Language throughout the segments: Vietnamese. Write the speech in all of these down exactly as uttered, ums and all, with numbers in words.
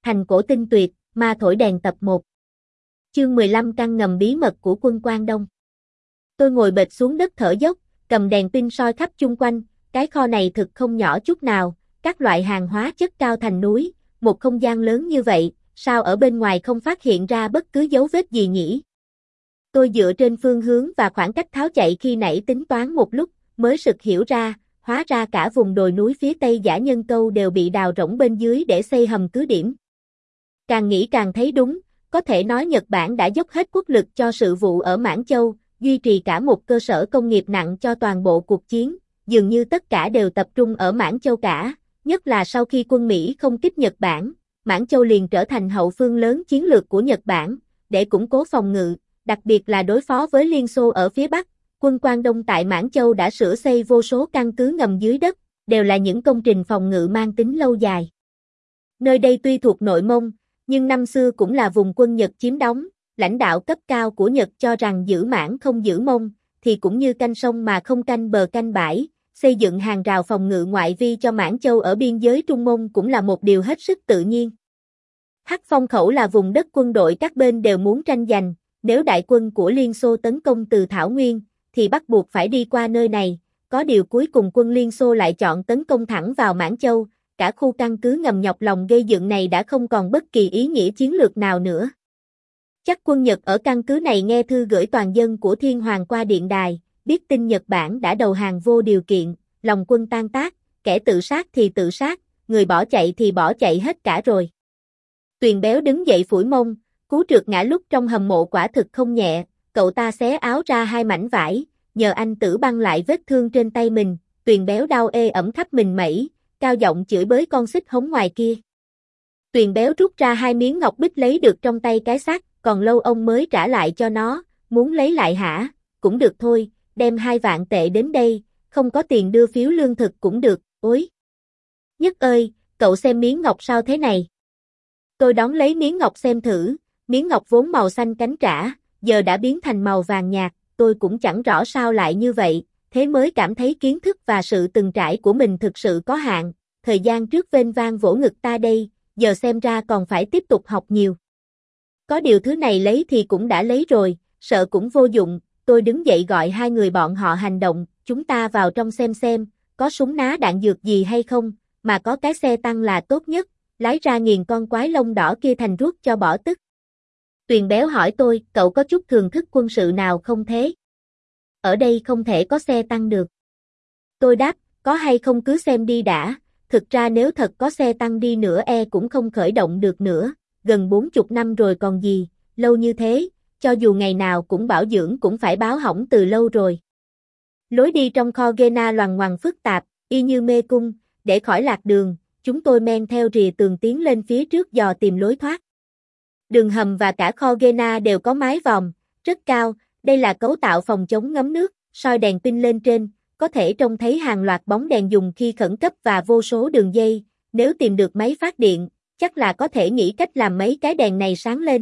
Thành cổ tinh tuyệt, ma thổi đèn tập một. Chương mười lăm căn ngầm bí mật của quân Quang Đông. Tôi ngồi bệt xuống đất thở dốc, cầm đèn pin soi khắp chung quanh, cái kho này thực không nhỏ chút nào, các loại hàng hóa chất cao thành núi, một không gian lớn như vậy, sao ở bên ngoài không phát hiện ra bất cứ dấu vết gì nhỉ? Tôi dựa trên phương hướng và khoảng cách tháo chạy khi nãy tính toán một lúc, mới sực hiểu ra, hóa ra cả vùng đồi núi phía tây Dã Nhân Câu đều bị đào rỗng bên dưới để xây hầm cứ điểm. Càng nghĩ càng thấy đúng, có thể nói Nhật Bản đã dốc hết quốc lực cho sự vụ ở Mãn Châu, duy trì cả một cơ sở công nghiệp nặng cho toàn bộ cuộc chiến, dường như tất cả đều tập trung ở Mãn Châu cả, nhất là sau khi quân Mỹ không kích Nhật Bản, Mãn Châu liền trở thành hậu phương lớn chiến lược của Nhật Bản, để củng cố phòng ngự, đặc biệt là đối phó với Liên Xô ở phía Bắc. Quân Quang Đông tại Mãn Châu đã sửa xây vô số căn cứ ngầm dưới đất, đều là những công trình phòng ngự mang tính lâu dài. Nơi đây tuy thuộc nội Mông, nhưng năm xưa cũng là vùng quân Nhật chiếm đóng, lãnh đạo cấp cao của Nhật cho rằng giữ Mãn không giữ Mông, thì cũng như canh sông mà không canh bờ canh bãi, xây dựng hàng rào phòng ngự ngoại vi cho Mãn Châu ở biên giới Trung Mông cũng là một điều hết sức tự nhiên. Hắc Phong khẩu là vùng đất quân đội các bên đều muốn tranh giành, nếu đại quân của Liên Xô tấn công từ Thảo Nguyên, thì bắt buộc phải đi qua nơi này, có điều cuối cùng quân Liên Xô lại chọn tấn công thẳng vào Mãn Châu, cả khu căn cứ ngầm nhọc lòng gây dựng này đã không còn bất kỳ ý nghĩa chiến lược nào nữa. Chắc quân Nhật ở căn cứ này nghe thư gửi toàn dân của Thiên Hoàng qua điện đài, biết tin Nhật Bản đã đầu hàng vô điều kiện, lòng quân tan tác, kẻ tự sát thì tự sát, người bỏ chạy thì bỏ chạy hết cả rồi. Tuyền Béo đứng dậy phủi mông, cú trượt ngã lúc trong hầm mộ quả thực không nhẹ, cậu ta xé áo ra hai mảnh vải, nhờ anh Tử băng lại vết thương trên tay mình, Tuyền Béo đau ê ẩm khắp mình mẩy, cao giọng chửi bới con xích hống ngoài kia. Tuyền Béo rút ra hai miếng ngọc bích lấy được trong tay cái xác, còn lâu ông mới trả lại cho nó, muốn lấy lại hả? Cũng được thôi, đem hai vạn tệ đến đây, không có tiền đưa phiếu lương thực cũng được, ối. Nhất ơi, cậu xem miếng ngọc sao thế này? Tôi đón lấy miếng ngọc xem thử, miếng ngọc vốn màu xanh cánh trả, giờ đã biến thành màu vàng nhạt, tôi cũng chẳng rõ sao lại như vậy, thế mới cảm thấy kiến thức và sự từng trải của mình thực sự có hạn, thời gian trước vênh vang vỗ ngực ta đây, giờ xem ra còn phải tiếp tục học nhiều. Có điều thứ này lấy thì cũng đã lấy rồi, sợ cũng vô dụng, tôi đứng dậy gọi hai người bọn họ hành động, chúng ta vào trong xem xem, có súng ná đạn dược gì hay không, mà có cái xe tăng là tốt nhất, lái ra nghiền con quái lông đỏ kia thành ruốc cho bỏ tức. Tuyền Béo hỏi tôi, cậu có chút thường thức quân sự nào không thế? Ở đây không thể có xe tăng được. Tôi đáp, có hay không cứ xem đi đã, thực ra nếu thật có xe tăng đi nữa e cũng không khởi động được nữa, gần bốn chục năm rồi còn gì, lâu như thế, cho dù ngày nào cũng bảo dưỡng cũng phải báo hỏng từ lâu rồi. Lối đi trong kho Gena loằng ngoằng phức tạp, y như mê cung, để khỏi lạc đường, chúng tôi men theo rìa tường tiến lên phía trước dò tìm lối thoát. Đường hầm và cả kho Gena đều có mái vòm, rất cao, đây là cấu tạo phòng chống ngấm nước, soi đèn pin lên trên, có thể trông thấy hàng loạt bóng đèn dùng khi khẩn cấp và vô số đường dây, nếu tìm được máy phát điện, chắc là có thể nghĩ cách làm mấy cái đèn này sáng lên.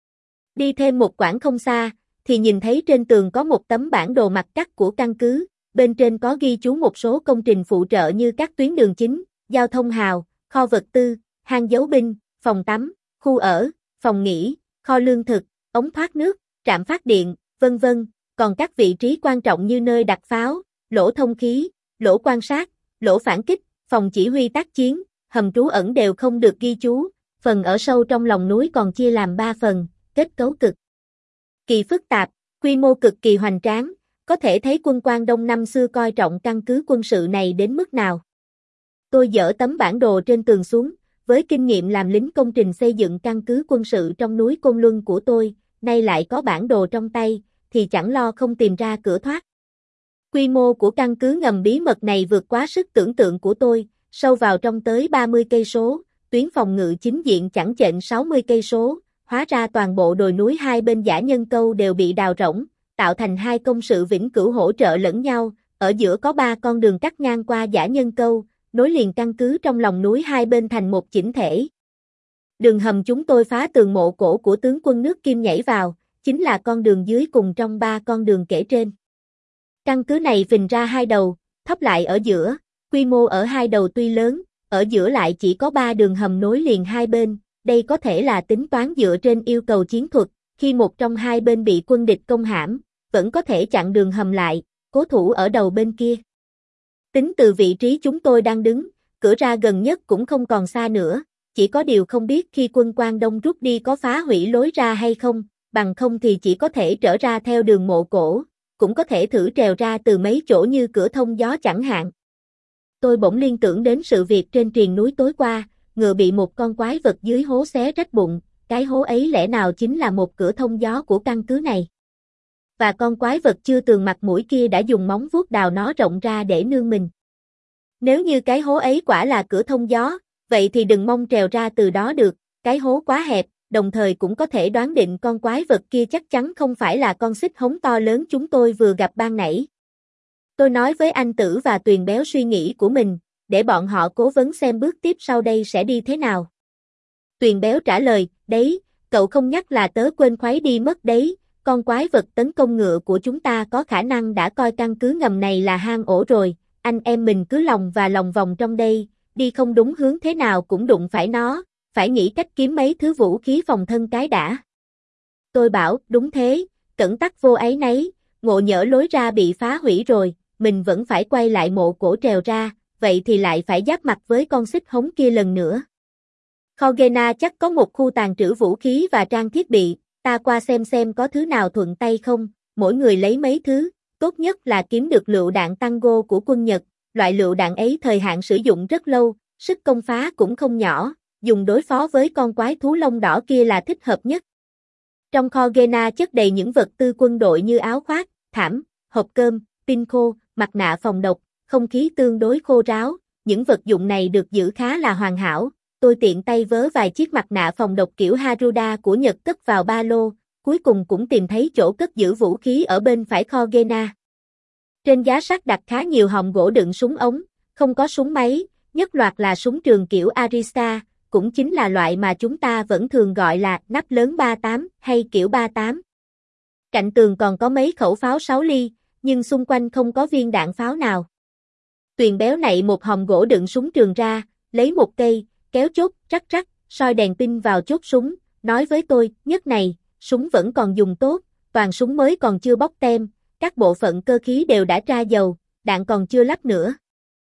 Đi thêm một quãng không xa, thì nhìn thấy trên tường có một tấm bản đồ mặt cắt của căn cứ, bên trên có ghi chú một số công trình phụ trợ như các tuyến đường chính, giao thông hào, kho vật tư, hang giấu binh, phòng tắm, khu ở, phòng nghỉ, kho lương thực, ống thoát nước, trạm phát điện, vân vân, còn các vị trí quan trọng như nơi đặt pháo, lỗ thông khí, lỗ quan sát, lỗ phản kích, phòng chỉ huy tác chiến, hầm trú ẩn đều không được ghi chú, phần ở sâu trong lòng núi còn chia làm ba phần, kết cấu cực kỳ phức tạp, quy mô cực kỳ hoành tráng, có thể thấy quân Quang Đông năm xưa coi trọng căn cứ quân sự này đến mức nào. Tôi dỡ tấm bản đồ trên tường xuống, với kinh nghiệm làm lính công trình xây dựng căn cứ quân sự trong núi Côn Luân của tôi, nay lại có bản đồ trong tay, thì chẳng lo không tìm ra cửa thoát. Quy mô của căn cứ ngầm bí mật này vượt quá sức tưởng tượng của tôi, sâu vào trong tới ba mươi cây số, tuyến phòng ngự chính diện chẳng chệch sáu mươi cây số, hóa ra toàn bộ đồi núi hai bên Dã Nhân Câu đều bị đào rỗng, tạo thành hai công sự vĩnh cửu hỗ trợ lẫn nhau, ở giữa có ba con đường cắt ngang qua Dã Nhân Câu, nối liền căn cứ trong lòng núi hai bên thành một chỉnh thể. Đường hầm chúng tôi phá tường mộ cổ của tướng quân nước Kim nhảy vào, chính là con đường dưới cùng trong ba con đường kể trên. Căn cứ này phình ra hai đầu, thấp lại ở giữa, quy mô ở hai đầu tuy lớn, ở giữa lại chỉ có ba đường hầm nối liền hai bên, đây có thể là tính toán dựa trên yêu cầu chiến thuật, khi một trong hai bên bị quân địch công hãm, vẫn có thể chặn đường hầm lại, cố thủ ở đầu bên kia. Tính từ vị trí chúng tôi đang đứng, cửa ra gần nhất cũng không còn xa nữa, chỉ có điều không biết khi quân Quang Đông rút đi có phá hủy lối ra hay không, bằng không thì chỉ có thể trở ra theo đường mộ cổ, cũng có thể thử trèo ra từ mấy chỗ như cửa thông gió chẳng hạn. Tôi bỗng liên tưởng đến sự việc trên triền núi tối qua, ngựa bị một con quái vật dưới hố xé rách bụng, cái hố ấy lẽ nào chính là một cửa thông gió của căn cứ này. Và con quái vật chưa tường mặt mũi kia đã dùng móng vuốt đào nó rộng ra để nương mình. Nếu như cái hố ấy quả là cửa thông gió, vậy thì đừng mong trèo ra từ đó được, cái hố quá hẹp, đồng thời cũng có thể đoán định con quái vật kia chắc chắn không phải là con xích hống to lớn chúng tôi vừa gặp ban nãy. Tôi nói với anh Tử và Tuyền Béo suy nghĩ của mình, để bọn họ cố vấn xem bước tiếp sau đây sẽ đi thế nào. Tuyền Béo trả lời, đấy, cậu không nhắc là tớ quên khuấy đi mất đấy, con quái vật tấn công ngựa của chúng ta có khả năng đã coi căn cứ ngầm này là hang ổ rồi, anh em mình cứ lòng và lòng vòng trong đây, đi không đúng hướng thế nào cũng đụng phải nó, phải nghĩ cách kiếm mấy thứ vũ khí phòng thân cái đã. Tôi bảo, đúng thế, cẩn tắc vô áy nấy, ngộ nhỡ lối ra bị phá hủy rồi, mình vẫn phải quay lại mộ cổ trèo ra, vậy thì lại phải giáp mặt với con xích hống kia lần nữa. Khogena chắc có một khu tàng trữ vũ khí và trang thiết bị, ta qua xem xem có thứ nào thuận tay không, mỗi người lấy mấy thứ, tốt nhất là kiếm được lựu đạn Tango của quân Nhật, loại lựu đạn ấy thời hạn sử dụng rất lâu, sức công phá cũng không nhỏ, dùng đối phó với con quái thú lông đỏ kia là thích hợp nhất. Trong kho Gena chất đầy những vật tư quân đội như áo khoác, thảm, hộp cơm, pin khô, mặt nạ phòng độc, không khí tương đối khô ráo, những vật dụng này được giữ khá là hoàn hảo. Tôi tiện tay vớ vài chiếc mặt nạ phòng độc kiểu Haruda của Nhật cất vào ba lô, cuối cùng cũng tìm thấy chỗ cất giữ vũ khí ở bên phải kho Gena. Trên giá sắt đặt khá nhiều hòm gỗ đựng súng ống, không có súng máy, nhất loạt là súng trường kiểu Arista, cũng chính là loại mà chúng ta vẫn thường gọi là nắp lớn ba tám hay kiểu ba tám. Cạnh tường còn có mấy khẩu pháo sáu ly, nhưng xung quanh không có viên đạn pháo nào. Tuyền Béo nạy một hòm gỗ đựng súng trường ra, lấy một cây, kéo chốt, rắc rắc, soi đèn pin vào chốt súng, nói với tôi, nhất này, súng vẫn còn dùng tốt, toàn súng mới còn chưa bóc tem, các bộ phận cơ khí đều đã tra dầu, đạn còn chưa lắp nữa.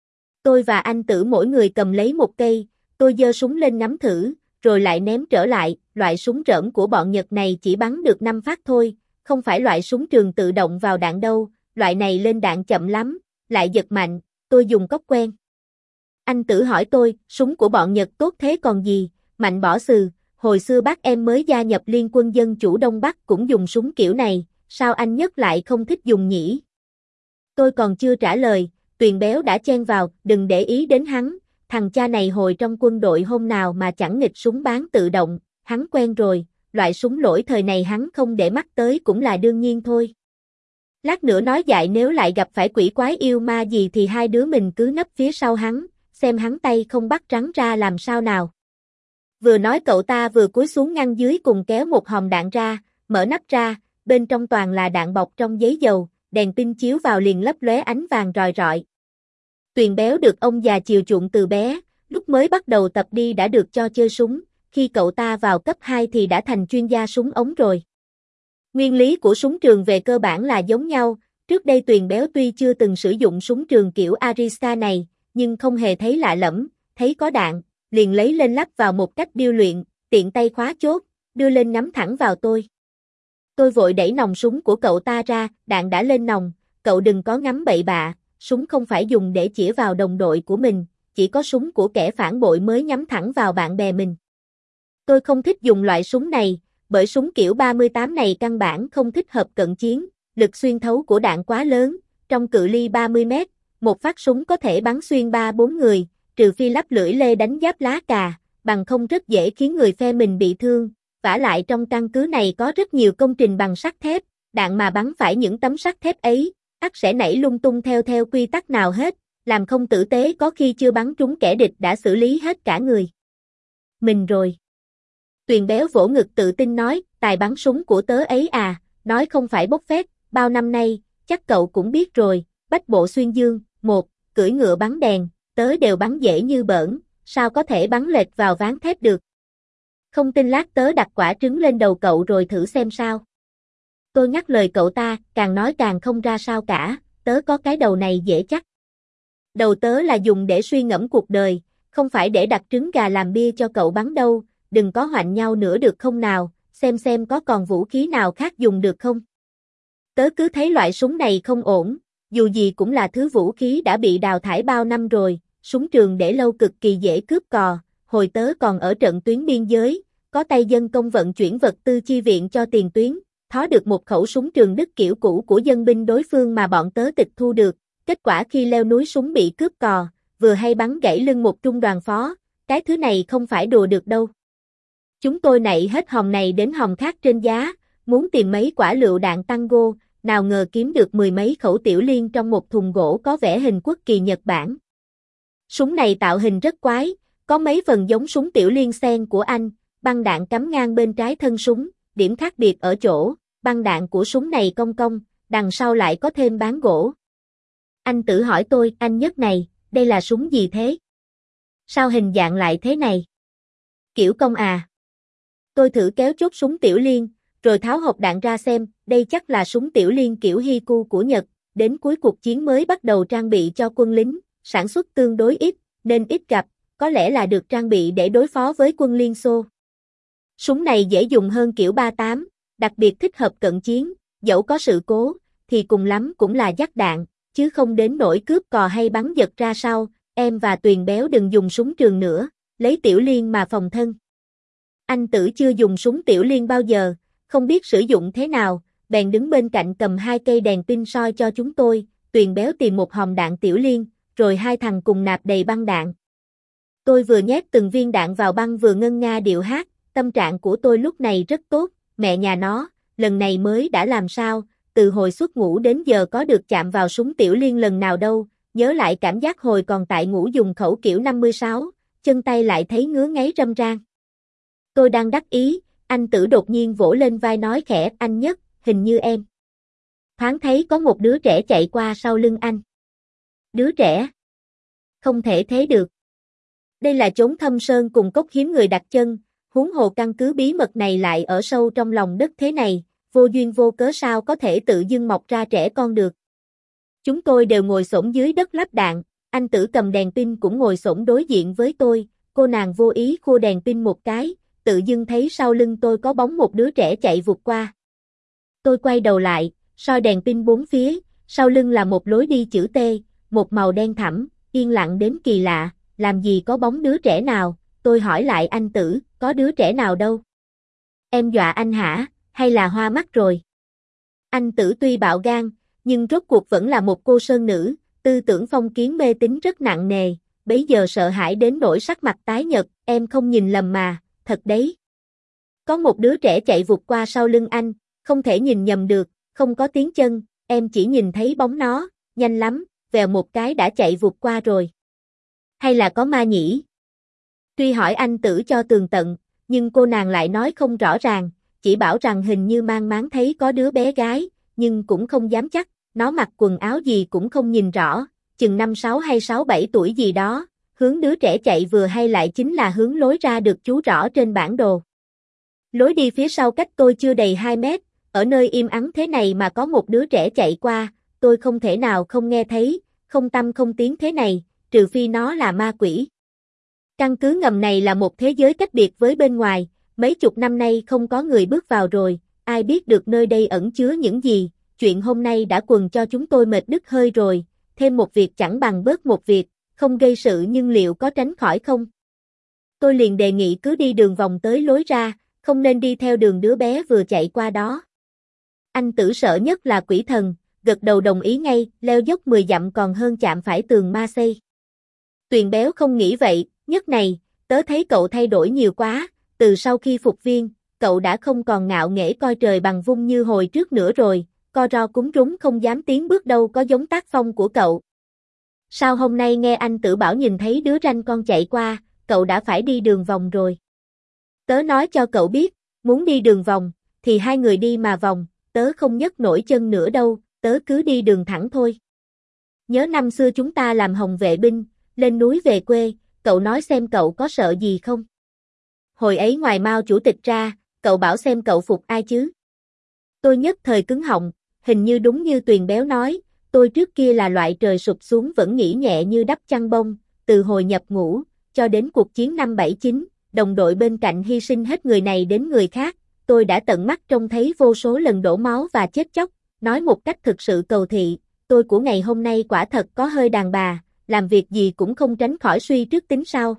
Tôi và anh Tử mỗi người cầm lấy một cây, tôi giơ súng lên ngắm thử, rồi lại ném trở lại, loại súng rỡm của bọn Nhật này chỉ bắn được năm phát thôi, không phải loại súng trường tự động vào đạn đâu, loại này lên đạn chậm lắm, lại giật mạnh, tôi dùng cốc quen. Anh Tử hỏi tôi, súng của bọn Nhật tốt thế còn gì, Mạnh bỏ sừ, hồi xưa bác em mới gia nhập Liên quân Dân chủ Đông Bắc cũng dùng súng kiểu này, sao anh Nhất lại không thích dùng nhỉ? Tôi còn chưa trả lời, Tuyền Béo đã chen vào, đừng để ý đến hắn, thằng cha này hồi trong quân đội hôm nào mà chẳng nghịch súng bán tự động, hắn quen rồi, loại súng lỗi thời này hắn không để mắt tới cũng là đương nhiên thôi. Lát nữa nói dại nếu lại gặp phải quỷ quái yêu ma gì thì hai đứa mình cứ nấp phía sau hắn, xem hắn tay không bắt rắn ra làm sao nào. Vừa nói cậu ta vừa cúi xuống ngăn dưới cùng kéo một hòm đạn ra, mở nắp ra, bên trong toàn là đạn bọc trong giấy dầu, đèn pin chiếu vào liền lấp lóe ánh vàng rọi rọi. Tuyền Béo được ông già chiều chuộng từ bé, lúc mới bắt đầu tập đi đã được cho chơi súng, khi cậu ta vào cấp hai thì đã thành chuyên gia súng ống rồi. Nguyên lý của súng trường về cơ bản là giống nhau, trước đây Tuyền Béo tuy chưa từng sử dụng súng trường kiểu Arista này, nhưng không hề thấy lạ lẫm, thấy có đạn, liền lấy lên lắp vào một cách điêu luyện, tiện tay khóa chốt, đưa lên ngắm thẳng vào tôi. Tôi vội đẩy nòng súng của cậu ta ra, đạn đã lên nòng, cậu đừng có ngắm bậy bạ, súng không phải dùng để chĩa vào đồng đội của mình, chỉ có súng của kẻ phản bội mới nhắm thẳng vào bạn bè mình. Tôi không thích dùng loại súng này, bởi súng kiểu ba mươi tám này căn bản không thích hợp cận chiến, lực xuyên thấu của đạn quá lớn, trong cự ly ba mươi mét, một phát súng có thể bắn xuyên ba bốn người, trừ phi lắp lưỡi lê đánh giáp lá cà, bằng không rất dễ khiến người phe mình bị thương. Vả lại trong căn cứ này có rất nhiều công trình bằng sắt thép, đạn mà bắn phải những tấm sắt thép ấy, ắt sẽ nảy lung tung theo theo quy tắc nào hết, làm không tử tế có khi chưa bắn trúng kẻ địch đã xử lý hết cả người. Mình rồi. Tuyền Béo vỗ ngực tự tin nói, tài bắn súng của tớ ấy à, nói không phải bốc phét, bao năm nay, chắc cậu cũng biết rồi, bách bộ xuyên dương, một, cưỡi ngựa bắn đèn, tớ đều bắn dễ như bỡn, sao có thể bắn lệch vào ván thép được. Không tin lát tớ đặt quả trứng lên đầu cậu rồi thử xem sao. Tôi ngắt lời cậu ta, càng nói càng không ra sao cả, tớ có cái đầu này dễ chắc. Đầu tớ là dùng để suy ngẫm cuộc đời, không phải để đặt trứng gà làm bia cho cậu bắn đâu, đừng có hoạnh nhau nữa được không nào, xem xem có còn vũ khí nào khác dùng được không. Tớ cứ thấy loại súng này không ổn, dù gì cũng là thứ vũ khí đã bị đào thải bao năm rồi, súng trường để lâu cực kỳ dễ cướp cò, hồi tớ còn ở trận tuyến biên giới, có tay dân công vận chuyển vật tư chi viện cho tiền tuyến, thó được một khẩu súng trường Đức kiểu cũ của dân binh đối phương mà bọn tớ tịch thu được, kết quả khi leo núi súng bị cướp cò, vừa hay bắn gãy lưng một trung đoàn phó, cái thứ này không phải đùa được đâu. Chúng tôi nảy hết hòm này đến hòm khác trên giá, muốn tìm mấy quả lựu đạn Tango, nào ngờ kiếm được mười mấy khẩu tiểu liên trong một thùng gỗ có vẽ hình quốc kỳ Nhật Bản. Súng này tạo hình rất quái, có mấy phần giống súng tiểu liên sen của anh, băng đạn cắm ngang bên trái thân súng, điểm khác biệt ở chỗ, băng đạn của súng này cong cong, đằng sau lại có thêm bán gỗ. Anh Tử hỏi tôi, anh Nhất này, đây là súng gì thế? Sao hình dạng lại thế này? Kiểu cong à? Tôi thử kéo chốt súng tiểu liên, rồi tháo hộp đạn ra xem, đây chắc là súng tiểu liên kiểu Hiku của Nhật, đến cuối cuộc chiến mới bắt đầu trang bị cho quân lính, sản xuất tương đối ít, nên ít gặp, có lẽ là được trang bị để đối phó với quân Liên Xô. Súng này dễ dùng hơn kiểu ba tám, đặc biệt thích hợp cận chiến, dẫu có sự cố, thì cùng lắm cũng là dắt đạn, chứ không đến nỗi cướp cò hay bắn giật ra sau, em và Tuyền béo đừng dùng súng trường nữa, lấy tiểu liên mà phòng thân. Anh Tử chưa dùng súng tiểu liên bao giờ, không biết sử dụng thế nào, bèn đứng bên cạnh cầm hai cây đèn pin soi cho chúng tôi, Tuyền béo tìm một hòm đạn tiểu liên, rồi hai thằng cùng nạp đầy băng đạn. Tôi vừa nhét từng viên đạn vào băng vừa ngân nga điệu hát, tâm trạng của tôi lúc này rất tốt, mẹ nhà nó, lần này mới đã làm sao, từ hồi xuất ngũ đến giờ có được chạm vào súng tiểu liên lần nào đâu, nhớ lại cảm giác hồi còn tại ngũ dùng khẩu kiểu năm mươi sáu, chân tay lại thấy ngứa ngáy râm ran. Tôi đang đắc ý, anh Tử đột nhiên vỗ lên vai nói khẽ, anh Nhất, hình như em. Thoáng thấy có một đứa trẻ chạy qua sau lưng anh. Đứa trẻ? Không thể thế được. Đây là chốn thâm sơn cùng cốc hiếm người đặt chân, huống hồ căn cứ bí mật này lại ở sâu trong lòng đất thế này, vô duyên vô cớ sao có thể tự dưng mọc ra trẻ con được. Chúng tôi đều ngồi xổm dưới đất lắp đạn, anh Tử cầm đèn pin cũng ngồi xổm đối diện với tôi, cô nàng vô ý khua đèn pin một cái, tự dưng thấy sau lưng tôi có bóng một đứa trẻ chạy vụt qua. Tôi quay đầu lại, soi đèn pin bốn phía, sau lưng là một lối đi chữ T, một màu đen thẳm, yên lặng đến kỳ lạ, làm gì có bóng đứa trẻ nào, tôi hỏi lại anh Tử, có đứa trẻ nào đâu? Em dọa anh hả, hay là hoa mắt rồi? Anh Tử tuy bạo gan, nhưng rốt cuộc vẫn là một cô sơn nữ, tư tưởng phong kiến mê tín rất nặng nề, bấy giờ sợ hãi đến nỗi sắc mặt tái nhợt, em không nhìn lầm mà, thật đấy. Có một đứa trẻ chạy vụt qua sau lưng anh, không thể nhìn nhầm được, không có tiếng chân, em chỉ nhìn thấy bóng nó, nhanh lắm, vèo một cái đã chạy vụt qua rồi. Hay là có ma nhỉ? Tuy hỏi anh Tử cho tường tận, nhưng cô nàng lại nói không rõ ràng, chỉ bảo rằng hình như mang máng thấy có đứa bé gái, nhưng cũng không dám chắc, nó mặc quần áo gì cũng không nhìn rõ, chừng năm sáu hay sáu bảy tuổi gì đó, hướng đứa trẻ chạy vừa hay lại chính là hướng lối ra được chú rõ trên bản đồ. Lối đi phía sau cách tôi chưa đầy hai mét, ở nơi im ắng thế này mà có một đứa trẻ chạy qua, tôi không thể nào không nghe thấy, không tâm không tiếng thế này, trừ phi nó là ma quỷ. Căn cứ ngầm này là một thế giới cách biệt với bên ngoài, mấy chục năm nay không có người bước vào rồi, ai biết được nơi đây ẩn chứa những gì, chuyện hôm nay đã quần cho chúng tôi mệt đứt hơi rồi, thêm một việc chẳng bằng bớt một việc, không gây sự nhưng liệu có tránh khỏi không? Tôi liền đề nghị cứ đi đường vòng tới lối ra, không nên đi theo đường đứa bé vừa chạy qua đó. Anh Tử sợ nhất là quỷ thần, gật đầu đồng ý ngay, leo dốc mười dặm còn hơn chạm phải tường ma xây. Tuyền béo không nghĩ vậy, Nhất này, tớ thấy cậu thay đổi nhiều quá, từ sau khi phục viên, cậu đã không còn ngạo nghễ coi trời bằng vung như hồi trước nữa rồi, co ro cúm rúng không dám tiến bước đâu có giống tác phong của cậu. Sao hôm nay nghe anh Tử bảo nhìn thấy đứa ranh con chạy qua, cậu đã phải đi đường vòng rồi. Tớ nói cho cậu biết, muốn đi đường vòng, thì hai người đi mà vòng, tớ không nhấc nổi chân nữa đâu, tớ cứ đi đường thẳng thôi. Nhớ năm xưa chúng ta làm hồng vệ binh, lên núi về quê, cậu nói xem cậu có sợ gì không? hồi ấy ngoài Mao chủ tịch ra, cậu bảo xem cậu phục ai chứ? Tôi nhất thời cứng họng, hình như đúng như Tuyền Béo nói, tôi trước kia là loại trời sụp xuống vẫn nghĩ nhẹ như đắp chăn bông, từ hồi nhập ngũ, cho đến cuộc chiến năm bảy chín, đồng đội bên cạnh hy sinh hết người này đến người khác, tôi đã tận mắt trông thấy vô số lần đổ máu và chết chóc, nói một cách thực sự cầu thị, tôi của ngày hôm nay quả thật có hơi đàn bà, làm việc gì cũng không tránh khỏi suy trước tính sau.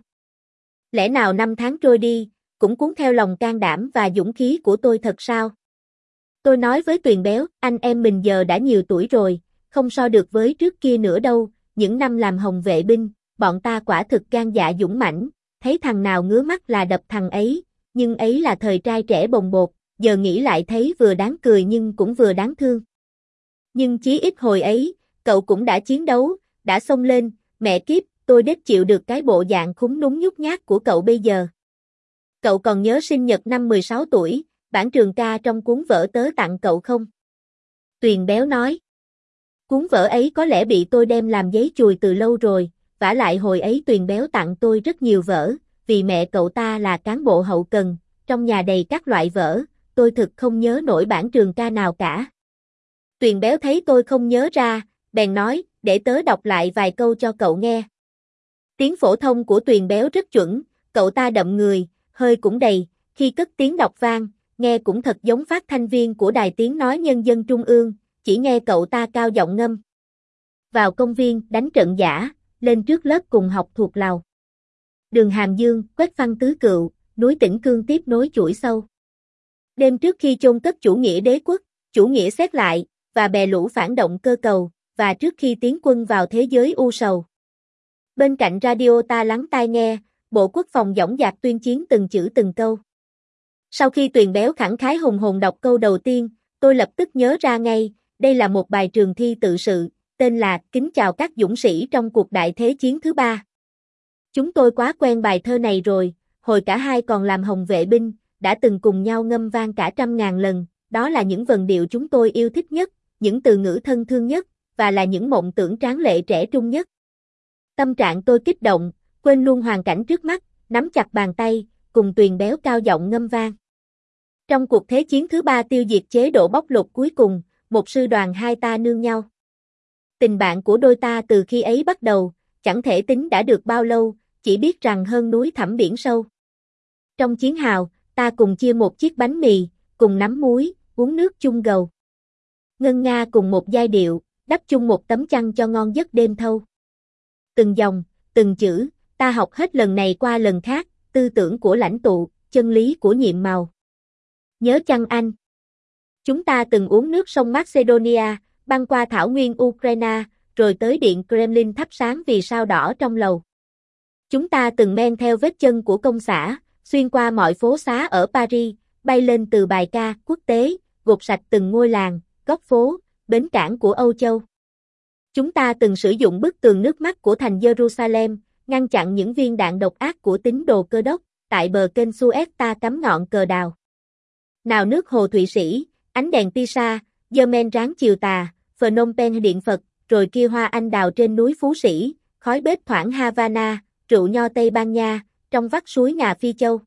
Lẽ nào năm tháng trôi đi, cũng cuốn theo lòng can đảm và dũng khí của tôi thật sao? Tôi nói với Tuyền Béo, anh em mình giờ đã nhiều tuổi rồi, không so được với trước kia nữa đâu, những năm làm hồng vệ binh, bọn ta quả thực gan dạ dũng mãnh, thấy thằng nào ngứa mắt là đập thằng ấy, nhưng ấy là thời trai trẻ bồng bột, giờ nghĩ lại thấy vừa đáng cười nhưng cũng vừa đáng thương. Nhưng chí ít hồi ấy, cậu cũng đã chiến đấu, đã xông lên, mẹ kiếp, tôi đếch chịu được cái bộ dạng khúng núm nhút nhát của cậu bây giờ. Cậu còn nhớ sinh nhật năm mười sáu tuổi, bản trường ca trong cuốn vở tớ tặng cậu không? Tuyền Béo nói. Cuốn vở ấy có lẽ bị tôi đem làm giấy chùi từ lâu rồi, vả lại hồi ấy Tuyền Béo tặng tôi rất nhiều vở, vì mẹ cậu ta là cán bộ hậu cần, trong nhà đầy các loại vở, tôi thực không nhớ nổi bản trường ca nào cả. Tuyền Béo thấy tôi không nhớ ra, bèn nói, để tớ đọc lại vài câu cho cậu nghe. Tiếng phổ thông của Tuyền Béo rất chuẩn, cậu ta đậm người, hơi cũng đầy, khi cất tiếng đọc vang, nghe cũng thật giống phát thanh viên của Đài Tiếng Nói Nhân dân Trung ương, chỉ nghe cậu ta cao giọng ngâm. Vào công viên, đánh trận giả, lên trước lớp cùng học thuộc lầu. Đường Hàm Dương, quét văn tứ cựu, núi Tĩnh Cương tiếp nối chuỗi sâu. Đêm trước khi chôn cất chủ nghĩa đế quốc, chủ nghĩa xét lại, và bè lũ phản động cơ cầu, và trước khi tiến quân vào thế giới u sầu. Bên cạnh radio ta lắng tai nghe, Bộ Quốc phòng dõng dạc tuyên chiến từng chữ từng câu. Sau khi Tuyền Béo khẳng khái hùng hồn đọc câu đầu tiên, tôi lập tức nhớ ra ngay, đây là một bài trường thi tự sự, tên là Kính chào các dũng sĩ trong cuộc đại thế chiến thứ ba. Chúng tôi quá quen bài thơ này rồi, hồi cả hai còn làm hồng vệ binh, đã từng cùng nhau ngâm vang cả trăm ngàn lần, đó là những vần điệu chúng tôi yêu thích nhất, những từ ngữ thân thương nhất, và là những mộng tưởng tráng lệ trẻ trung nhất. Tâm trạng tôi kích động, quên luôn hoàn cảnh trước mắt, nắm chặt bàn tay, cùng Tuyền Béo cao giọng ngâm vang. Trong cuộc thế chiến thứ ba tiêu diệt chế độ bóc lột cuối cùng, một sư đoàn hai ta nương nhau. Tình bạn của đôi ta từ khi ấy bắt đầu, chẳng thể tính đã được bao lâu, chỉ biết rằng hơn núi thẳm biển sâu. Trong chiến hào, ta cùng chia một chiếc bánh mì, cùng nắm muối, uống nước chung gầu. Ngân nga cùng một giai điệu, đắp chung một tấm chăn cho ngon giấc đêm thâu. Từng dòng, từng chữ, ta học hết lần này qua lần khác, tư tưởng của lãnh tụ, chân lý của nhiệm màu. Nhớ chăng anh? Chúng ta từng uống nước sông Macedonia, băng qua thảo nguyên Ukraine, rồi tới điện Kremlin thắp sáng vì sao đỏ trong lầu. Chúng ta từng men theo vết chân của công xã, xuyên qua mọi phố xá ở Paris, bay lên từ bài ca quốc tế, gột sạch từng ngôi làng, góc phố, bến cảng của Âu Châu. Chúng ta từng sử dụng bức tường nước mắt của thành Jerusalem, ngăn chặn những viên đạn độc ác của tín đồ Cơ đốc, tại bờ kênh Suez ta cắm ngọn cờ đào. Nào nước hồ Thụy Sĩ, ánh đèn Pisa, Yemen ráng chiều tà, Phnom Penh điện Phật, rồi kia hoa anh đào trên núi Phú Sĩ, khói bếp thoảng Havana, rượu nho Tây Ban Nha, trong vắt suối Ngà Phi Châu.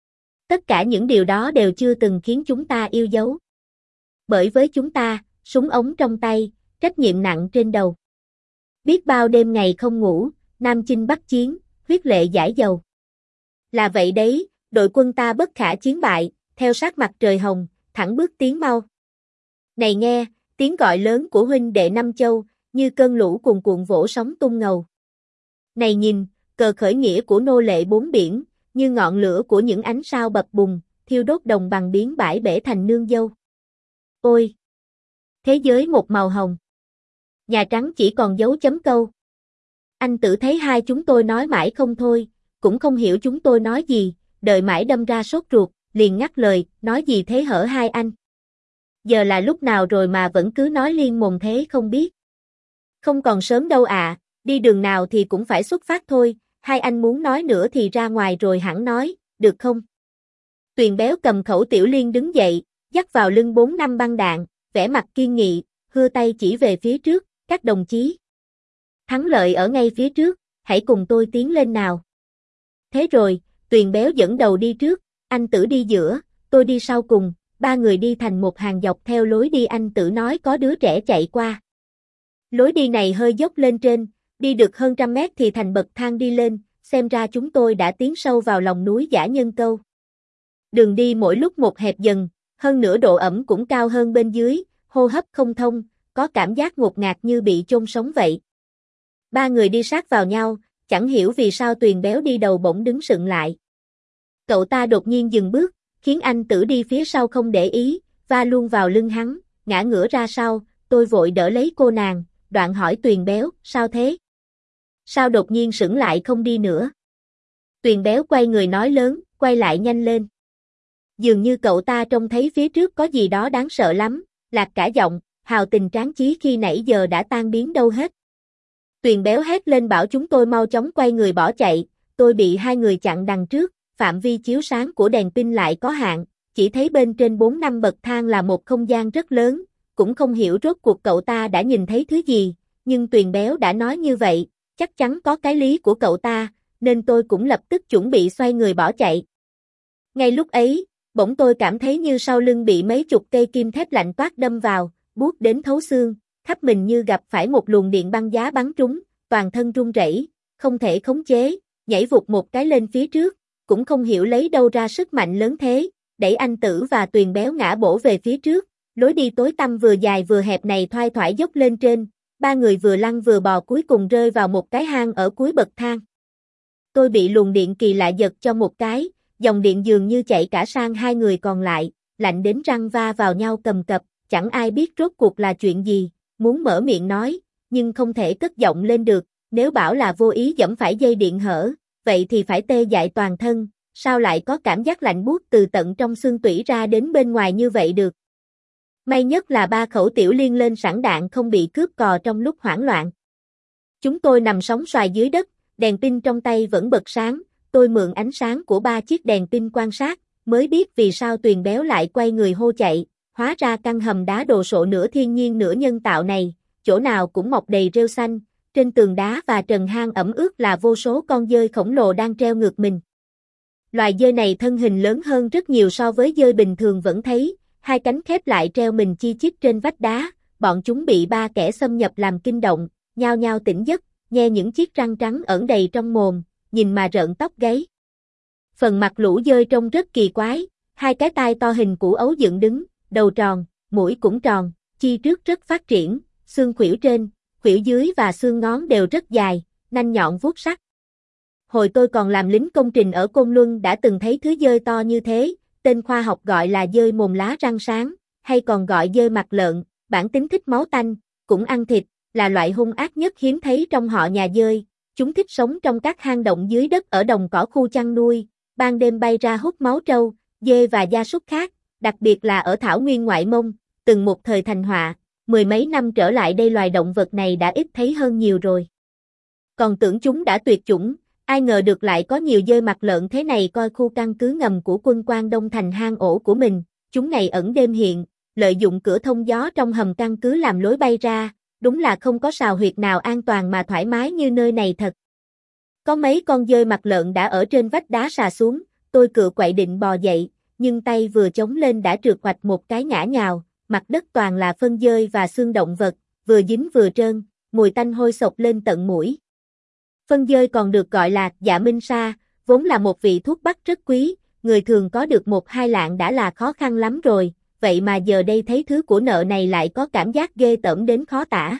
Tất cả những điều đó đều chưa từng khiến chúng ta yêu dấu. Bởi với chúng ta, súng ống trong tay, trách nhiệm nặng trên đầu. Biết bao đêm ngày không ngủ, Nam chinh Bắc chiến, huyết lệ dãi dầu. Là vậy đấy, đội quân ta bất khả chiến bại, theo sát mặt trời hồng, thẳng bước tiến mau. Này nghe, tiếng gọi lớn của huynh đệ Năm Châu, như cơn lũ cuồn cuộn vỗ sóng tung ngầu. Này nhìn, cờ khởi nghĩa của nô lệ bốn biển, như ngọn lửa của những ánh sao bập bùng, thiêu đốt đồng bằng biến bãi bể thành nương dâu. Ôi! Thế giới một màu hồng. Nhà Trắng chỉ còn dấu chấm câu. Anh tự thấy hai chúng tôi nói mãi không thôi, cũng không hiểu chúng tôi nói gì, đợi mãi đâm ra sốt ruột, liền ngắt lời, nói gì thế hở hai anh. Giờ là lúc nào rồi mà vẫn cứ nói liên mồm thế không biết. Không còn sớm đâu ạ, à, đi đường nào thì cũng phải xuất phát thôi, hai anh muốn nói nữa thì ra ngoài rồi hẳn nói, được không? Tuyền Béo cầm khẩu tiểu liên đứng dậy, dắt vào lưng bốn năm băng đạn, vẻ mặt kiên nghị, hưa tay chỉ về phía trước, các đồng chí. Thắng lợi ở ngay phía trước, hãy cùng tôi tiến lên nào. Thế rồi, Tuyền Béo dẫn đầu đi trước, anh Tử đi giữa, tôi đi sau cùng, ba người đi thành một hàng dọc theo lối đi anh Tử nói có đứa trẻ chạy qua. Lối đi này hơi dốc lên trên, đi được hơn trăm mét thì thành bậc thang đi lên, xem ra chúng tôi đã tiến sâu vào lòng núi Dã Nhân Câu. Đường đi mỗi lúc một hẹp dần, hơn nữa độ ẩm cũng cao hơn bên dưới, hô hấp không thông, có cảm giác ngột ngạt như bị chôn sống vậy. Ba người đi sát vào nhau, chẳng hiểu vì sao Tuyền Béo đi đầu bỗng đứng sững lại. Cậu ta đột nhiên dừng bước, khiến anh Tử đi phía sau không để ý, va luôn vào lưng hắn, ngã ngửa ra sau, tôi vội đỡ lấy cô nàng, đoạn hỏi Tuyền Béo, sao thế? Sao đột nhiên sững lại không đi nữa? Tuyền Béo quay người nói lớn, quay lại nhanh lên. Dường như cậu ta trông thấy phía trước có gì đó đáng sợ lắm, lạc cả giọng, hào tình tráng chí khi nãy giờ đã tan biến đâu hết. Tuyền Béo hét lên bảo chúng tôi mau chóng quay người bỏ chạy, tôi bị hai người chặn đằng trước, phạm vi chiếu sáng của đèn pin lại có hạn, chỉ thấy bên trên bốn năm bậc thang là một không gian rất lớn, cũng không hiểu rốt cuộc cậu ta đã nhìn thấy thứ gì, nhưng Tuyền Béo đã nói như vậy, chắc chắn có cái lý của cậu ta, nên tôi cũng lập tức chuẩn bị xoay người bỏ chạy. Ngay lúc ấy, bỗng tôi cảm thấy như sau lưng bị mấy chục cây kim thép lạnh toát đâm vào, buốt đến thấu xương, khắp mình như gặp phải một luồng điện băng giá bắn trúng, toàn thân run rẩy, không thể khống chế, nhảy vụt một cái lên phía trước, cũng không hiểu lấy đâu ra sức mạnh lớn thế, đẩy anh Tử và Tuyền Béo ngã bổ về phía trước, lối đi tối tăm vừa dài vừa hẹp này thoai thoải dốc lên trên, ba người vừa lăn vừa bò cuối cùng rơi vào một cái hang ở cuối bậc thang. Tôi bị luồng điện kỳ lạ giật cho một cái, dòng điện dường như chạy cả sang hai người còn lại, lạnh đến răng va vào nhau cầm cập, chẳng ai biết rốt cuộc là chuyện gì, muốn mở miệng nói, nhưng không thể cất giọng lên được, nếu bảo là vô ý giẫm phải dây điện hở, vậy thì phải tê dại toàn thân, sao lại có cảm giác lạnh buốt từ tận trong xương tủy ra đến bên ngoài như vậy được. May nhất là ba khẩu tiểu liên lên sẵn đạn không bị cướp cò trong lúc hoảng loạn. Chúng tôi nằm sóng xoài dưới đất, đèn pin trong tay vẫn bật sáng, tôi mượn ánh sáng của ba chiếc đèn pin quan sát, mới biết vì sao Tuyền Béo lại quay người hô chạy, hóa ra căn hầm đá đồ sộ nửa thiên nhiên nửa nhân tạo này, chỗ nào cũng mọc đầy rêu xanh, trên tường đá và trần hang ẩm ướt là vô số con dơi khổng lồ đang treo ngược mình. Loài dơi này thân hình lớn hơn rất nhiều so với dơi bình thường vẫn thấy, hai cánh khép lại treo mình chi chít trên vách đá, bọn chúng bị ba kẻ xâm nhập làm kinh động, nhao nhao tỉnh giấc, nghe những chiếc răng trắng ẩn đầy trong mồm, nhìn mà rợn tóc gáy. Phần mặt lũ dơi trông rất kỳ quái, hai cái tai to hình củ ấu dựng đứng, đầu tròn, mũi cũng tròn, chi trước rất phát triển, xương khuỷu trên, khuỷu dưới và xương ngón đều rất dài, nanh nhọn vuốt sắc. Hồi tôi còn làm lính công trình ở Côn Luân đã từng thấy thứ dơi to như thế, tên khoa học gọi là dơi mồm lá răng sáng, hay còn gọi dơi mặt lợn, bản tính thích máu tanh, cũng ăn thịt, là loại hung ác nhất hiếm thấy trong họ nhà dơi. Chúng thích sống trong các hang động dưới đất ở đồng cỏ khu chăn nuôi, ban đêm bay ra hút máu trâu, dê và gia súc khác, đặc biệt là ở thảo nguyên ngoại mông, từng một thời thành họa, mười mấy năm trở lại đây loài động vật này đã ít thấy hơn nhiều rồi. Còn tưởng chúng đã tuyệt chủng, ai ngờ được lại có nhiều dơi mặt lợn thế này coi khu căn cứ ngầm của quân Quang Đông thành hang ổ của mình, chúng này ẩn đêm hiện, lợi dụng cửa thông gió trong hầm căn cứ làm lối bay ra. Đúng là không có sào huyệt nào an toàn mà thoải mái như nơi này thật. Có mấy con dơi mặt lợn đã ở trên vách đá xà xuống, tôi cựa quậy định bò dậy, nhưng tay vừa chống lên đã trượt quạch một cái ngã nhào, mặt đất toàn là phân dơi và xương động vật, vừa dính vừa trơn, mùi tanh hôi sộc lên tận mũi. Phân dơi còn được gọi là dạ minh sa, vốn là một vị thuốc bắc rất quý, người thường có được một hai lạng đã là khó khăn lắm rồi. Vậy mà giờ đây thấy thứ của nợ này lại có cảm giác ghê tởm đến khó tả.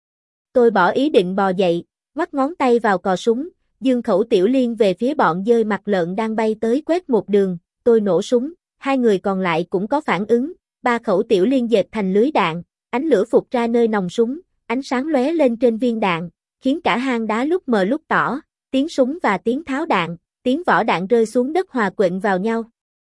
Tôi bỏ ý định bò dậy, ngoắc ngón tay vào cò súng, dương khẩu tiểu liên về phía bọn dơi mặt lợn đang bay tới quét một đường, tôi nổ súng, hai người còn lại cũng có phản ứng, ba khẩu tiểu liên dệt thành lưới đạn, ánh lửa phụt ra nơi nòng súng, ánh sáng lóe lên trên viên đạn, khiến cả hang đá lúc mờ lúc tỏ, tiếng súng và tiếng tháo đạn, tiếng vỏ đạn rơi xuống đất hòa quyện vào nhau.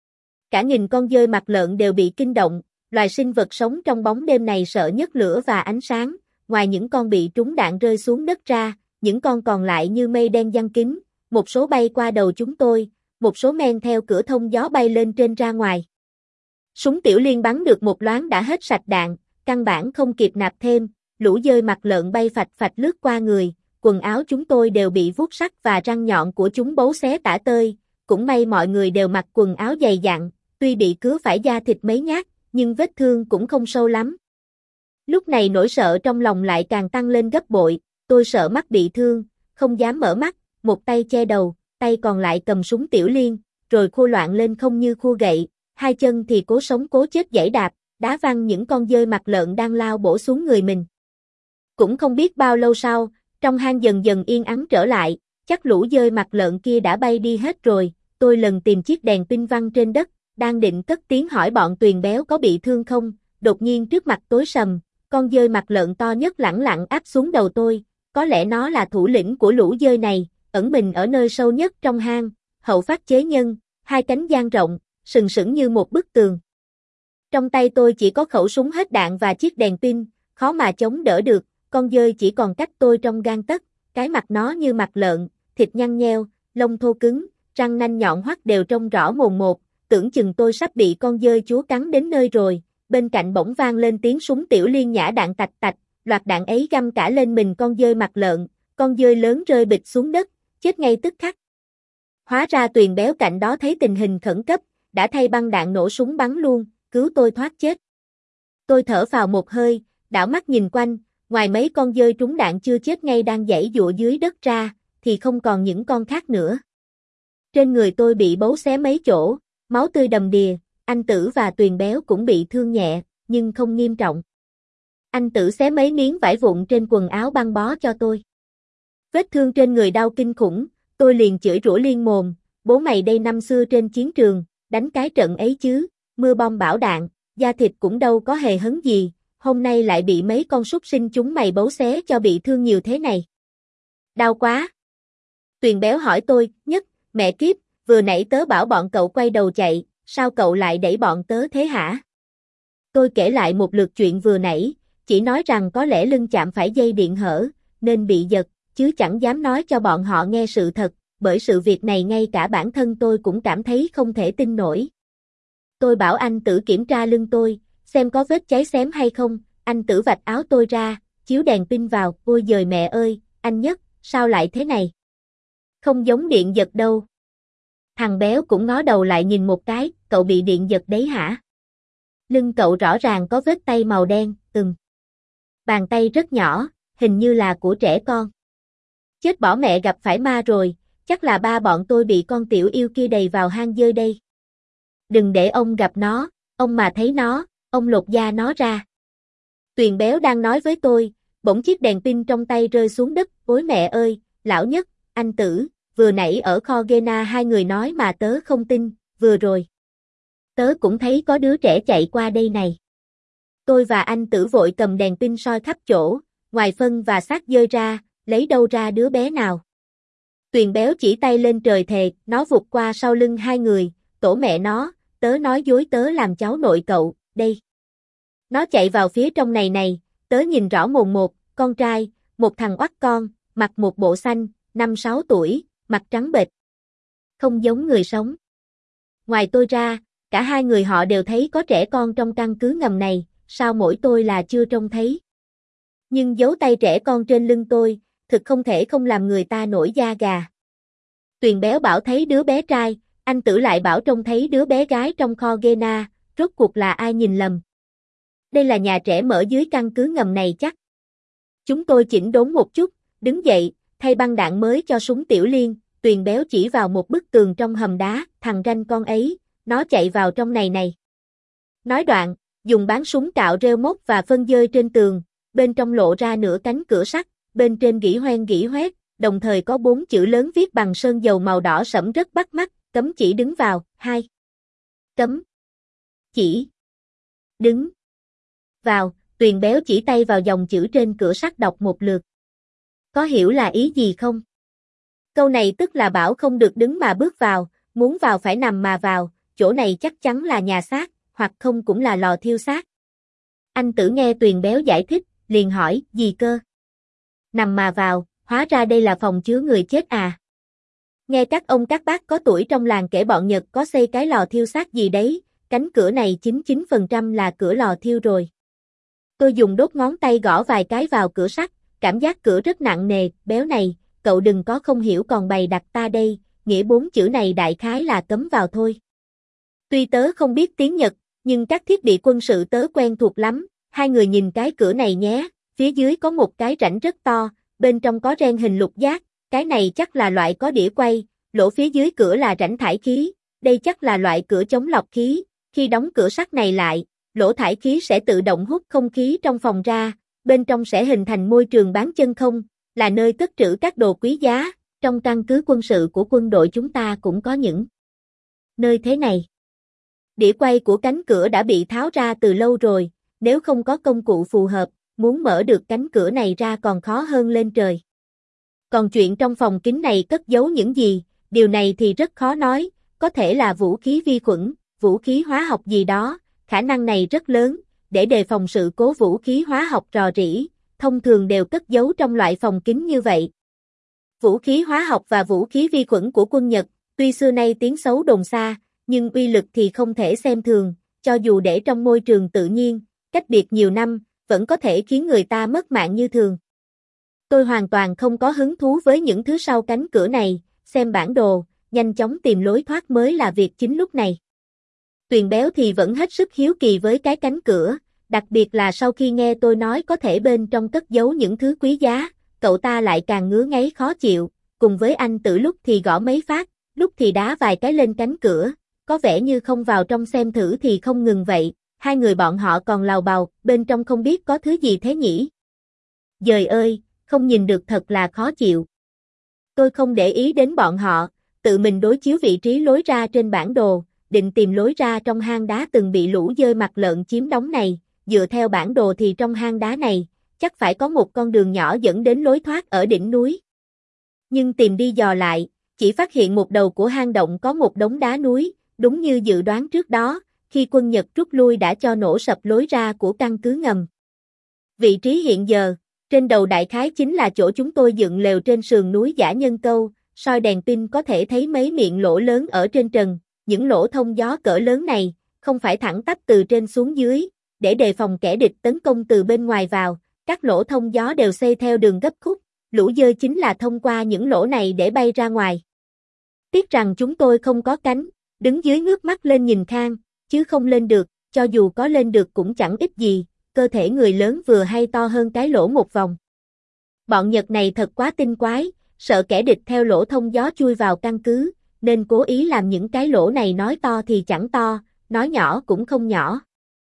Cả nghìn con dơi mặt lợn đều bị kinh động, loài sinh vật sống trong bóng đêm này sợ nhất lửa và ánh sáng, ngoài những con bị trúng đạn rơi xuống đất ra, những con còn lại như mây đen giăng kín, một số bay qua đầu chúng tôi, một số men theo cửa thông gió bay lên trên ra ngoài. Súng tiểu liên bắn được một loáng đã hết sạch đạn, căn bản không kịp nạp thêm, lũ dơi mặt lợn bay phạch phạch lướt qua người, quần áo chúng tôi đều bị vuốt sắc và răng nhọn của chúng bấu xé tả tơi. cũng may mọi người đều mặc quần áo dày dặn, tuy bị cứa phải da thịt mấy nhát, nhưng vết thương cũng không sâu lắm. Lúc này nỗi sợ trong lòng lại càng tăng lên gấp bội, tôi sợ mắt bị thương, không dám mở mắt, một tay che đầu, tay còn lại cầm súng tiểu liên, rồi khua loạn lên không như khua gậy, hai chân thì cố sống cố chết giãy đạp, đá văng những con dơi mặt lợn đang lao bổ xuống người mình. Cũng không biết bao lâu sau, trong hang dần dần yên ắng trở lại, chắc lũ dơi mặt lợn kia đã bay đi hết rồi, tôi lần tìm chiếc đèn pin văng trên đất, đang định cất tiếng hỏi bọn Tuyền béo có bị thương không, đột nhiên trước mặt tối sầm, con dơi mặt lợn to nhất lẳng lặng áp xuống đầu tôi, có lẽ nó là thủ lĩnh của lũ dơi này, ẩn mình ở nơi sâu nhất trong hang, hậu phát chế nhân, hai cánh dang rộng, sừng sững như một bức tường. Trong tay tôi chỉ có khẩu súng hết đạn và chiếc đèn pin, khó mà chống đỡ được, con dơi chỉ còn cách tôi trong gang tấc, cái mặt nó như mặt lợn, thịt nhăn nheo, lông thô cứng, răng nanh nhọn hoắt đều trông rõ mồn một, tưởng chừng tôi sắp bị con dơi chúa cắn đến nơi rồi, bên cạnh bỗng vang lên tiếng súng tiểu liên nhả đạn tạch tạch, loạt đạn ấy găm cả lên mình con dơi mặt lợn, con dơi lớn rơi bịch xuống đất, chết ngay tức khắc. Hóa ra Tuyền béo cạnh đó thấy tình hình khẩn cấp, đã thay băng đạn nổ súng bắn luôn, cứu tôi thoát chết. Tôi thở phào một hơi, đảo mắt nhìn quanh, ngoài mấy con dơi trúng đạn chưa chết ngay đang giãy giụa dưới đất ra, thì không còn những con khác nữa. Trên người tôi bị bấu xé mấy chỗ, máu tươi đầm đìa, anh Tử và Tuyền béo cũng bị thương nhẹ, nhưng không nghiêm trọng. Anh Tử xé mấy miếng vải vụn trên quần áo băng bó cho tôi. Vết thương trên người đau kinh khủng, tôi liền chửi rủa liên mồm, bố mày đây năm xưa trên chiến trường, đánh cái trận ấy chứ, mưa bom bão đạn, da thịt cũng đâu có hề hấn gì, hôm nay lại bị mấy con súc sinh chúng mày bấu xé cho bị thương nhiều thế này. Đau quá. Tuyền béo hỏi tôi, nhất, mẹ kiếp, vừa nãy tớ bảo bọn cậu quay đầu chạy, sao cậu lại đẩy bọn tớ thế hả? Tôi kể lại một lượt chuyện vừa nãy, chỉ nói rằng có lẽ lưng chạm phải dây điện hở, nên bị giật, chứ chẳng dám nói cho bọn họ nghe sự thật, bởi sự việc này ngay cả bản thân tôi cũng cảm thấy không thể tin nổi. Tôi bảo anh Tử kiểm tra lưng tôi, xem có vết cháy xém hay không, anh Tử vạch áo tôi ra, chiếu đèn pin vào, ôi giời mẹ ơi, anh Nhất, sao lại thế này? Không giống điện giật đâu. Thằng béo cũng ngó đầu lại nhìn một cái, cậu bị điện giật đấy hả? Lưng cậu rõ ràng có vết tay màu đen, ừm. Bàn tay rất nhỏ, hình như là của trẻ con. Chết bỏ mẹ gặp phải ma rồi, chắc là ba bọn tôi bị con tiểu yêu kia đầy vào hang dơi đây. Đừng để ông gặp nó, ông mà thấy nó, ông lột da nó ra. Tuyền béo đang nói với tôi, bỗng chiếc đèn pin trong tay rơi xuống đất, ôi mẹ ơi, lão Nhất, anh Tử, vừa nãy ở kho Gena hai người nói mà tớ không tin, vừa rồi. Tớ cũng thấy có đứa trẻ chạy qua đây này. Tôi và anh Tử vội cầm đèn pin soi khắp chỗ, ngoài phân và xác dơi ra, lấy đâu ra đứa bé nào. Tuyền béo chỉ tay lên trời thề, nó vụt qua sau lưng hai người, tổ mẹ nó, tớ nói dối tớ làm cháu nội cậu, đây. Nó chạy vào phía trong này này, tớ nhìn rõ mồn một, con trai, một thằng oắt con, mặc một bộ xanh, năm sáu tuổi, mặt trắng bệch. Không giống người sống. Ngoài tôi ra, cả hai người họ đều thấy có trẻ con trong căn cứ ngầm này, sao mỗi tôi là chưa trông thấy. Nhưng dấu tay trẻ con trên lưng tôi, thực không thể không làm người ta nổi da gà. Tuyền béo bảo thấy đứa bé trai, anh Tử lại bảo trông thấy đứa bé gái trong kho Gena, rốt cuộc là ai nhìn lầm. Đây là nhà trẻ mở dưới căn cứ ngầm này chắc. Chúng tôi chỉnh đốn một chút, đứng dậy, thay băng đạn mới cho súng tiểu liên, Tuyền béo chỉ vào một bức tường trong hầm đá, thằng ranh con ấy, nó chạy vào trong này này. Nói đoạn, dùng bán súng cạo rêu mốc và phân dơi trên tường, bên trong lộ ra nửa cánh cửa sắt, bên trên gỉ hoen gỉ hoét, đồng thời có bốn chữ lớn viết bằng sơn dầu màu đỏ sẫm rất bắt mắt, cấm chỉ đứng vào, hai. Cấm. Chỉ. Đứng. Vào, Tuyền béo chỉ tay vào dòng chữ trên cửa sắt đọc một lượt. Có hiểu là ý gì không? Câu này tức là bảo không được đứng mà bước vào, muốn vào phải nằm mà vào, chỗ này chắc chắn là nhà xác, hoặc không cũng là lò thiêu xác. Anh Tử nghe Tuyền béo giải thích, liền hỏi, gì cơ? Nằm mà vào, hóa ra đây là phòng chứa người chết à? Nghe các ông các bác có tuổi trong làng kể bọn Nhật có xây cái lò thiêu xác gì đấy, cánh cửa này chín mươi chín phần trăm là cửa lò thiêu rồi. Tôi dùng đốt ngón tay gõ vài cái vào cửa sắt, cảm giác cửa rất nặng nề, béo này, cậu đừng có không hiểu còn bày đặt ta đây, nghĩa bốn chữ này đại khái là cấm vào thôi. Tuy tớ không biết tiếng Nhật, nhưng các thiết bị quân sự tớ quen thuộc lắm, hai người nhìn cái cửa này nhé, phía dưới có một cái rãnh rất to, bên trong có ren hình lục giác, cái này chắc là loại có đĩa quay, lỗ phía dưới cửa là rãnh thải khí, đây chắc là loại cửa chống lọc khí, khi đóng cửa sắt này lại, lỗ thải khí sẽ tự động hút không khí trong phòng ra, bên trong sẽ hình thành môi trường bán chân không, là nơi cất trữ các đồ quý giá, trong căn cứ quân sự của quân đội chúng ta cũng có những nơi thế này. Đĩa quay của cánh cửa đã bị tháo ra từ lâu rồi, nếu không có công cụ phù hợp, muốn mở được cánh cửa này ra còn khó hơn lên trời. Còn chuyện trong phòng kín này cất giấu những gì, điều này thì rất khó nói, có thể là vũ khí vi khuẩn, vũ khí hóa học gì đó, khả năng này rất lớn, để đề phòng sự cố vũ khí hóa học rò rỉ, thông thường đều cất giấu trong loại phòng kín như vậy. Vũ khí hóa học và vũ khí vi khuẩn của quân Nhật, tuy xưa nay tiếng xấu đồn xa, nhưng uy lực thì không thể xem thường, cho dù để trong môi trường tự nhiên, cách biệt nhiều năm, vẫn có thể khiến người ta mất mạng như thường. Tôi hoàn toàn không có hứng thú với những thứ sau cánh cửa này, xem bản đồ, nhanh chóng tìm lối thoát mới là việc chính lúc này. Tuyền Béo thì vẫn hết sức hiếu kỳ với cái cánh cửa, đặc biệt là sau khi nghe tôi nói có thể bên trong cất giấu những thứ quý giá, cậu ta lại càng ngứa ngáy khó chịu, cùng với anh Tử lúc thì gõ mấy phát, lúc thì đá vài cái lên cánh cửa, có vẻ như không vào trong xem thử thì không ngừng vậy, hai người bọn họ còn lào bào, bên trong không biết có thứ gì thế nhỉ? Giời ơi, không nhìn được thật là khó chịu. Tôi không để ý đến bọn họ, tự mình đối chiếu vị trí lối ra trên bản đồ, định tìm lối ra trong hang đá từng bị lũ dơi mặt lợn chiếm đóng này, dựa theo bản đồ thì trong hang đá này, chắc phải có một con đường nhỏ dẫn đến lối thoát ở đỉnh núi. Nhưng tìm đi dò lại, chỉ phát hiện một đầu của hang động có một đống đá núi, đúng như dự đoán trước đó, khi quân Nhật rút lui đã cho nổ sập lối ra của căn cứ ngầm. Vị trí hiện giờ, trên đầu đại khái chính là chỗ chúng tôi dựng lều trên sườn núi Giả Nhân Câu, soi đèn pin có thể thấy mấy miệng lỗ lớn ở trên trần, những lỗ thông gió cỡ lớn này, không phải thẳng tắp từ trên xuống dưới, để đề phòng kẻ địch tấn công từ bên ngoài vào, các lỗ thông gió đều xây theo đường gấp khúc, lũ dơi chính là thông qua những lỗ này để bay ra ngoài. Tiếc rằng chúng tôi không có cánh, đứng dưới ngước mắt lên nhìn Khang, chứ không lên được, cho dù có lên được cũng chẳng ích gì, cơ thể người lớn vừa hay to hơn cái lỗ một vòng. Bọn Nhật này thật quá tinh quái, sợ kẻ địch theo lỗ thông gió chui vào căn cứ, nên cố ý làm những cái lỗ này nói to thì chẳng to, nói nhỏ cũng không nhỏ.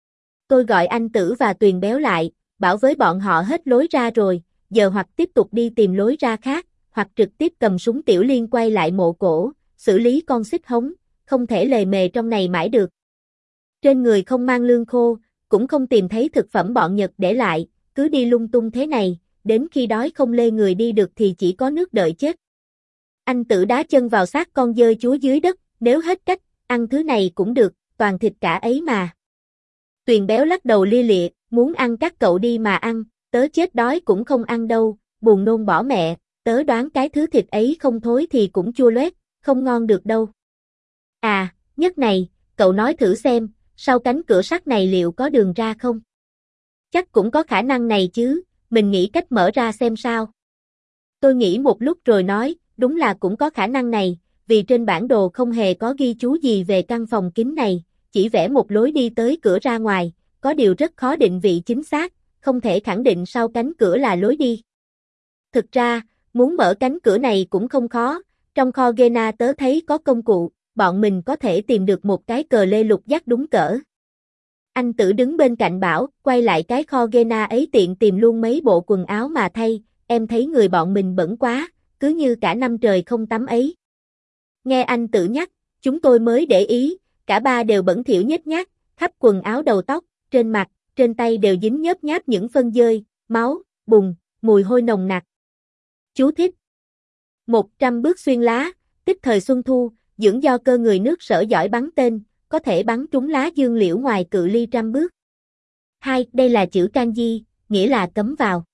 Tôi gọi anh Tử và Tuyền Béo lại, bảo với bọn họ hết lối ra rồi, giờ hoặc tiếp tục đi tìm lối ra khác, hoặc trực tiếp cầm súng tiểu liên quay lại mộ cổ, xử lý con xích hống, không thể lề mề trong này mãi được. Trên người không mang lương khô, cũng không tìm thấy thực phẩm bọn Nhật để lại, cứ đi lung tung thế này, đến khi đói không lê người đi được thì chỉ có nước đợi chết. Anh Tử đá chân vào xác con dơi chúa dưới đất, nếu hết cách, ăn thứ này cũng được, toàn thịt cả ấy mà. Tuyền Béo lắc đầu lia lịa, muốn ăn các cậu đi mà ăn, tớ chết đói cũng không ăn đâu, buồn nôn bỏ mẹ, tớ đoán cái thứ thịt ấy không thối thì cũng chua loét, không ngon được đâu. À, Nhất này, cậu nói thử xem, sau cánh cửa sắt này liệu có đường ra không? Chắc cũng có khả năng này chứ, mình nghĩ cách mở ra xem sao. Tôi nghĩ một lúc rồi nói, đúng là cũng có khả năng này, vì trên bản đồ không hề có ghi chú gì về căn phòng kín này, chỉ vẽ một lối đi tới cửa ra ngoài, có điều rất khó định vị chính xác, không thể khẳng định sau cánh cửa là lối đi. Thực ra, muốn mở cánh cửa này cũng không khó, trong kho Gena tớ thấy có công cụ, bọn mình có thể tìm được một cái cờ lê lục giác đúng cỡ. Anh Tử đứng bên cạnh bảo, quay lại cái kho Gena ấy tiện tìm luôn mấy bộ quần áo mà thay, em thấy người bọn mình bẩn quá, cứ như cả năm trời không tắm ấy. Nghe anh Tử nhắc, chúng tôi mới để ý, cả ba đều bẩn thỉu nhếch nhác, khắp quần áo đầu tóc, trên mặt, trên tay đều dính nhớp nháp những phân dơi, máu, bùn, mùi hôi nồng nặc. Chú thích. một trăm bước xuyên lá, tích thời xuân thu, dưỡng do cơ người nước Sở giỏi bắn tên, có thể bắn trúng lá dương liễu ngoài cự ly trăm bước. hai. Đây là chữ kanji, nghĩa là cấm vào.